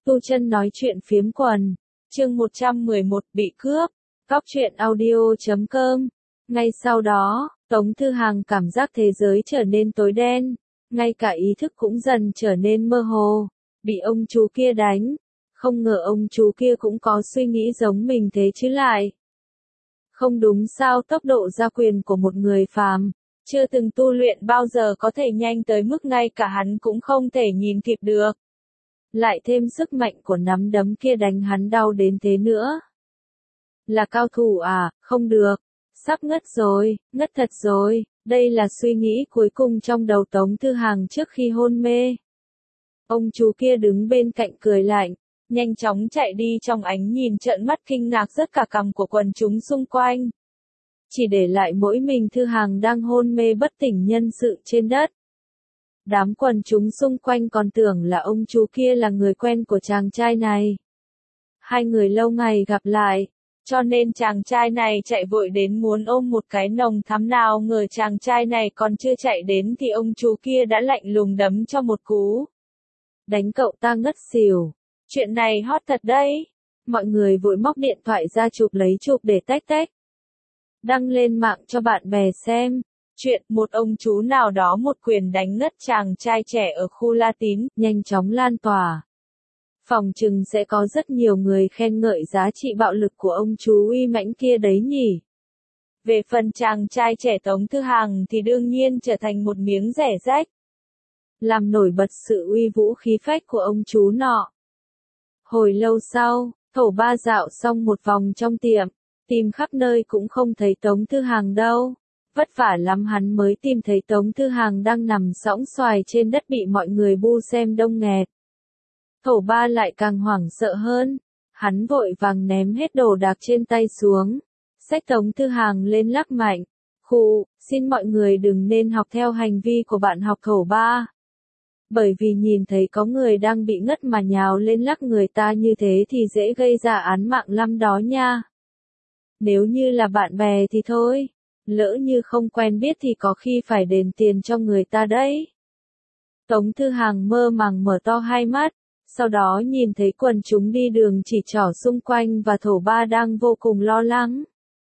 Tu Chân nói chuyện phiếm quần, chương 111 bị cướp, Cóc truyện audio.com. Ngay sau đó, Tống Thư Hàng cảm giác thế giới trở nên tối đen, ngay cả ý thức cũng dần trở nên mơ hồ, bị ông chú kia đánh. Không ngờ ông chú kia cũng có suy nghĩ giống mình thế chứ lại. Không đúng sao, tốc độ gia quyền của một người phàm, chưa từng tu luyện bao giờ có thể nhanh tới mức ngay cả hắn cũng không thể nhìn kịp được. Lại thêm sức mạnh của nắm đấm kia đánh hắn đau đến thế nữa. Là cao thủ à, không được, sắp ngất rồi, ngất thật rồi, đây là suy nghĩ cuối cùng trong đầu Tống Thư Hàng trước khi hôn mê. Ông chú kia đứng bên cạnh cười lạnh, nhanh chóng chạy đi trong ánh nhìn trợn mắt kinh ngạc rất cả cằm của quần chúng xung quanh. Chỉ để lại mỗi mình Thư Hàng đang hôn mê bất tỉnh nhân sự trên đất. Đám quần chúng xung quanh còn tưởng là ông chú kia là người quen của chàng trai này. Hai người lâu ngày gặp lại, cho nên chàng trai này chạy vội đến muốn ôm một cái nồng thắm, nào ngờ chàng trai này còn chưa chạy đến thì ông chú kia đã lạnh lùng đấm cho một cú. Đánh cậu ta ngất xỉu. Chuyện này hot thật đấy. Mọi người vội móc điện thoại ra chụp để tách. Đăng lên mạng cho bạn bè xem. Chuyện một ông chú nào đó một quyền đánh ngất chàng trai trẻ ở khu La Tín, nhanh chóng lan tỏa. Phòng chừng sẽ có rất nhiều người khen ngợi giá trị bạo lực của ông chú uy mãnh kia đấy nhỉ. Về phần chàng trai trẻ Tống Thư Hàng thì đương nhiên trở thành một miếng rẻ rách. Làm nổi bật sự uy vũ khí phách của ông chú nọ. Hồi lâu sau, Thổ Ba dạo xong một vòng trong tiệm, tìm khắp nơi cũng không thấy Tống Thư Hàng đâu. Vất vả lắm hắn mới tìm thấy Tống Thư Hàng đang nằm sõng xoài trên đất bị mọi người bu xem đông nghẹt. Thổ Ba lại càng hoảng sợ hơn, hắn vội vàng ném hết đồ đạc trên tay xuống, xách Tống Thư Hàng lên lắc mạnh. Khụ, xin mọi người đừng nên học theo hành vi của bạn học Thổ Ba. Bởi vì nhìn thấy có người đang bị ngất mà nhào lên lắc người ta như thế thì dễ gây ra án mạng lắm đó nha. Nếu như là bạn bè thì thôi, lỡ như không quen biết thì có khi phải đền tiền cho người ta đấy. Tống Thư Hàng mơ màng mở to hai mắt, sau đó nhìn thấy quần chúng đi đường chỉ trỏ xung quanh và Thổ Ba đang vô cùng lo lắng.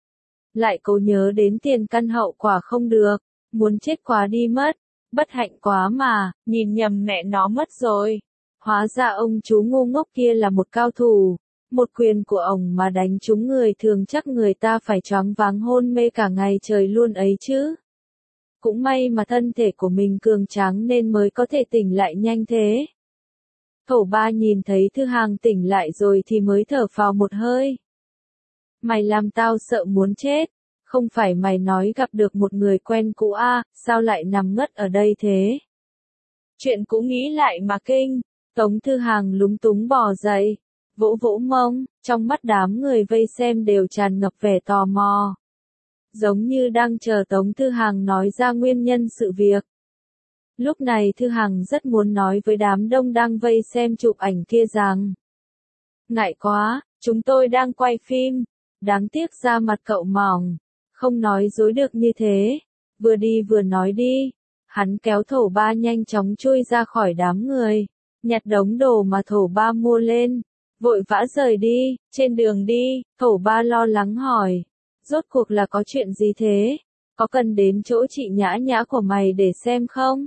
Lại cố nhớ đến tiền căn hậu quả không được, muốn chết quá đi mất. Bất hạnh quá mà, nhìn nhầm mẹ nó mất rồi. Hóa ra ông chú ngu ngốc kia là một cao thủ. Một quyền của ổng mà đánh trúng người thường chắc người ta phải choáng váng hôn mê cả ngày trời luôn ấy chứ. Cũng may mà thân thể của mình cường tráng nên mới có thể tỉnh lại nhanh thế. Thổ Ba nhìn thấy Thư Hàng tỉnh lại rồi thì mới thở phào một hơi. Mày làm tao sợ muốn chết. Không phải mày nói gặp được một người quen cũ à, sao lại nằm ngất ở đây thế? Chuyện cũ nghĩ lại mà kinh. Tống Thư Hàng lúng túng bò dậy, vỗ mông, trong mắt đám người vây xem đều tràn ngập vẻ tò mò. Giống như đang chờ Tống Thư Hàng nói ra nguyên nhân sự việc. Lúc này Thư Hàng rất muốn nói với đám đông đang vây xem chụp ảnh kia rằng: ngại quá, chúng tôi đang quay phim. Đáng tiếc da mặt cậu mỏng, không nói dối được như thế. Vừa đi vừa nói đi. Hắn kéo Thổ Ba nhanh chóng chui ra khỏi đám người, nhặt đống đồ mà Thổ Ba mua lên, vội vã rời đi. Trên đường đi, Thổ Ba lo lắng hỏi: rốt cuộc là có chuyện gì thế? Có cần đến chỗ chị Nhã Nhã của mày để xem không?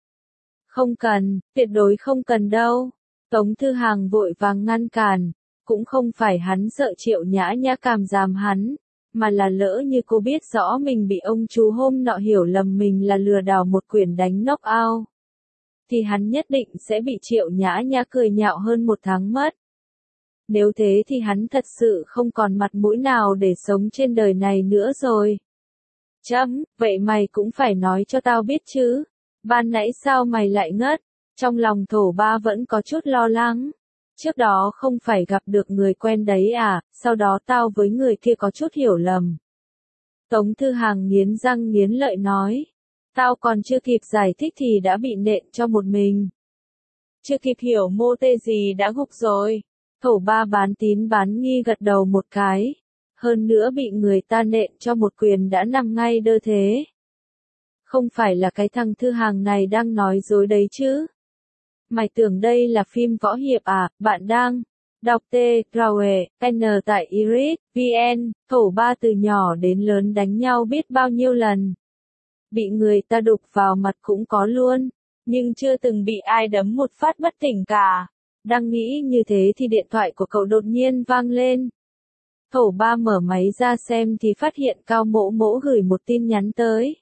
Không cần, tuyệt đối không cần đâu. Tống Thư Hàng vội vàng ngăn cản. Cũng không phải hắn sợ Triệu Nhã Nhã cảm giam hắn, mà là lỡ như cô biết rõ mình bị ông chú hôm nọ hiểu lầm mình là lừa đảo một quyền đánh knock out, thì hắn nhất định sẽ bị Triệu Nhã Nhã cười nhạo hơn 1 tháng mất. Nếu thế thì hắn thật sự không còn mặt mũi nào để sống trên đời này nữa rồi. Vậy mày cũng phải nói cho tao biết chứ. Ban nãy sao mày lại ngất? Trong lòng Thổ Ba vẫn có chút lo lắng. Trước đó không phải gặp được người quen đấy à, sau đó tao với người kia có chút hiểu lầm. Tống Thư Hàng nghiến răng nghiến lợi nói. Tao còn chưa kịp giải thích thì đã bị nện cho một mình. Chưa kịp hiểu mô tê gì đã gục rồi. Thổ Ba bán tín bán nghi gật đầu một cái. Hơn nữa bị người ta nện cho một quyền đã nằm ngay đơ thế. Không phải là cái thằng Thư Hàng này đang nói dối đấy chứ. Mày tưởng đây là phim võ hiệp à? Bạn đang đọc T-R-E-N tại Iris VN, thổ ba từ nhỏ đến lớn đánh nhau biết bao nhiêu lần. Bị người ta đục vào mặt cũng có luôn, nhưng chưa từng bị ai đấm một phát bất tỉnh cả. Đang nghĩ như thế thì điện thoại của cậu đột nhiên vang lên. Thổ ba mở máy ra xem thì phát hiện Cao Mỗ Mỗ gửi một tin nhắn tới.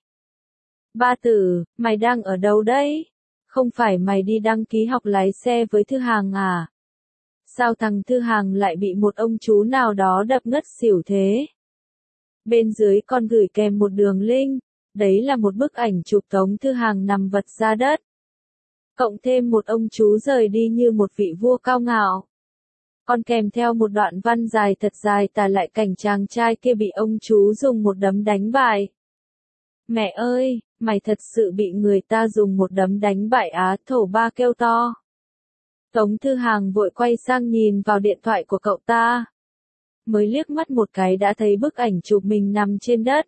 Ba Tử, mày đang ở đâu đấy? Không phải mày đi đăng ký học lái xe với Thư Hàng à? Sao thằng Thư Hàng lại bị một ông chú nào đó đập ngất xỉu thế? Bên dưới con gửi kèm một đường link, đấy là một bức ảnh chụp Tống Thư Hàng nằm vật ra đất. Cộng thêm một ông chú rời đi như một vị vua cao ngạo. Còn kèm theo một đoạn văn dài thật dài tả lại cảnh chàng trai kia bị ông chú dùng một đấm đánh bại. Mẹ ơi, mày thật sự bị người ta dùng một đấm đánh bại á? Thổ ba kêu to. Tống Thư Hàng vội quay sang nhìn vào điện thoại của cậu ta. Mới liếc mắt một cái đã thấy bức ảnh chụp mình nằm trên đất.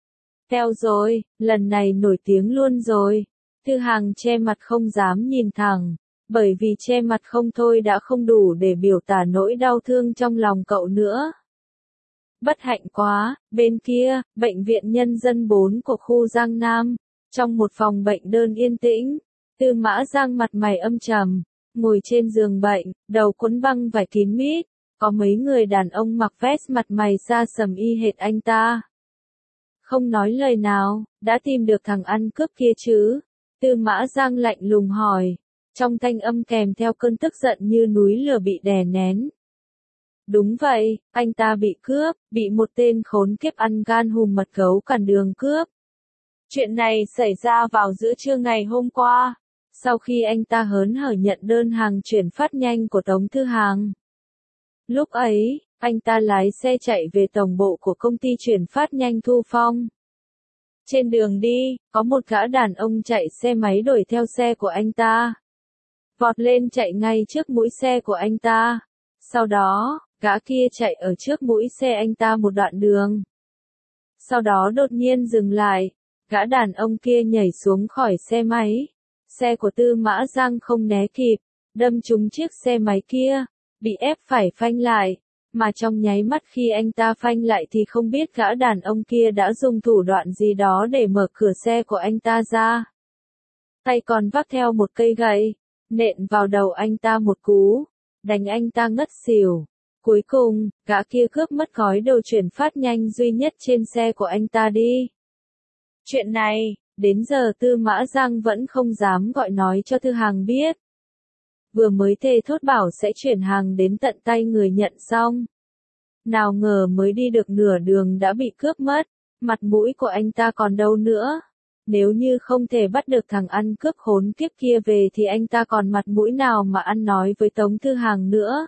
Theo rồi, lần này nổi tiếng luôn rồi. Thư Hàng che mặt không dám nhìn thẳng, bởi vì che mặt không thôi đã không đủ để biểu tả nỗi đau thương trong lòng cậu nữa. Bất hạnh quá, bên kia, bệnh viện nhân dân 4 của khu Giang Nam, trong một phòng bệnh đơn yên tĩnh, Tư Mã Giang mặt mày âm trầm, ngồi trên giường bệnh, đầu quấn băng vải kín mít, có mấy người đàn ông mặc vest mặt mày xa sầm y hệt anh ta. Không nói lời nào, đã tìm được thằng ăn cướp kia chứ? Tư Mã Giang lạnh lùng hỏi, trong thanh âm kèm theo cơn tức giận như núi lửa bị đè nén. Đúng vậy, anh ta bị cướp, bị một tên khốn kiếp ăn gan hùm mật gấu cản đường cướp. Chuyện này xảy ra vào giữa trưa ngày hôm qua, sau khi anh ta hớn hở nhận đơn hàng chuyển phát nhanh của Tống Thư Hàng. Lúc ấy, anh ta lái xe chạy về tổng bộ của công ty chuyển phát nhanh Thu Phong. Trên đường đi, có một gã đàn ông chạy xe máy đuổi theo xe của anh ta. Vọt lên chạy ngay trước mũi xe của anh ta. Sau đó, gã kia chạy ở trước mũi xe anh ta một đoạn đường. Sau đó đột nhiên dừng lại, gã đàn ông kia nhảy xuống khỏi xe máy. Xe của Tư Mã Giang không né kịp, đâm trúng chiếc xe máy kia, bị ép phải phanh lại. Mà trong nháy mắt khi anh ta phanh lại thì không biết gã đàn ông kia đã dùng thủ đoạn gì đó để mở cửa xe của anh ta ra. Tay còn vác theo một cây gậy, nện vào đầu anh ta một cú, đánh anh ta ngất xỉu. Cuối cùng, gã kia cướp mất gói đồ chuyển phát nhanh duy nhất trên xe của anh ta đi. Chuyện này, đến giờ Tư Mã Giang vẫn không dám gọi nói cho Thư Hàng biết. Vừa mới thề thốt bảo sẽ chuyển hàng đến tận tay người nhận xong. Nào ngờ mới đi được nửa đường đã bị cướp mất, mặt mũi của anh ta còn đâu nữa. Nếu như không thể bắt được thằng ăn cướp khốn kiếp kia về thì anh ta còn mặt mũi nào mà ăn nói với Tống Thư Hàng nữa.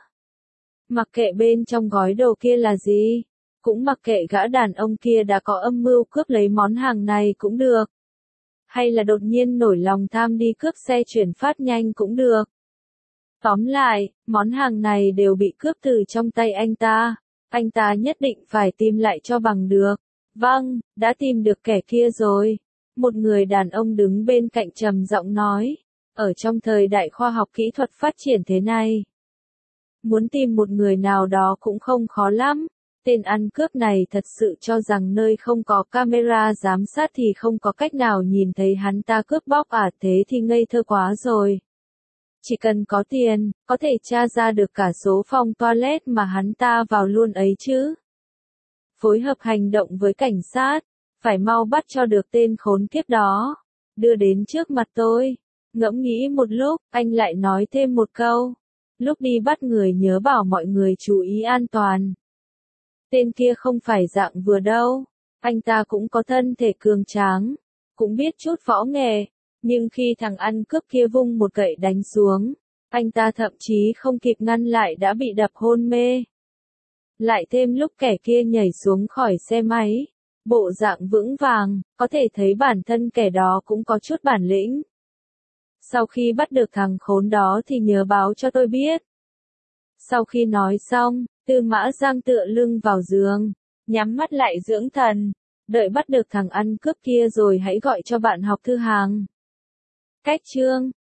Mặc kệ bên trong gói đồ kia là gì, cũng mặc kệ gã đàn ông kia đã có âm mưu cướp lấy món hàng này cũng được. Hay là đột nhiên nổi lòng tham đi cướp xe chuyển phát nhanh cũng được. Tóm lại, món hàng này đều bị cướp từ trong tay anh ta nhất định phải tìm lại cho bằng được. Vâng, đã tìm được kẻ kia rồi. Một người đàn ông đứng bên cạnh trầm giọng nói, ở trong thời đại khoa học kỹ thuật phát triển thế này, muốn tìm một người nào đó cũng không khó lắm. Tên ăn cướp này thật sự cho rằng nơi không có camera giám sát thì không có cách nào nhìn thấy hắn ta cướp bóc à? Thế thì ngây thơ quá rồi. Chỉ cần có tiền, có thể tra ra được cả số phòng toilet mà hắn ta vào luôn ấy chứ. Phối hợp hành động với cảnh sát, phải mau bắt cho được tên khốn kiếp đó, đưa đến trước mặt tôi. Ngẫm nghĩ một lúc, anh lại nói thêm một câu. Lúc đi bắt người nhớ bảo mọi người chú ý an toàn. Tên kia không phải dạng vừa đâu, anh ta cũng có thân thể cường tráng, cũng biết chút võ nghệ. Nhưng khi thằng ăn cướp kia vung một gậy đánh xuống, anh ta thậm chí không kịp ngăn lại đã bị đập hôn mê. Lại thêm lúc kẻ kia nhảy xuống khỏi xe máy, bộ dạng vững vàng, có thể thấy bản thân kẻ đó cũng có chút bản lĩnh. Sau khi bắt được thằng khốn đó thì nhớ báo cho tôi biết. Sau khi nói xong, Tư Mã Giang tựa lưng vào giường, nhắm mắt lại dưỡng thần, đợi bắt được thằng ăn cướp kia rồi hãy gọi cho bạn học Thư Hàng. Cách chương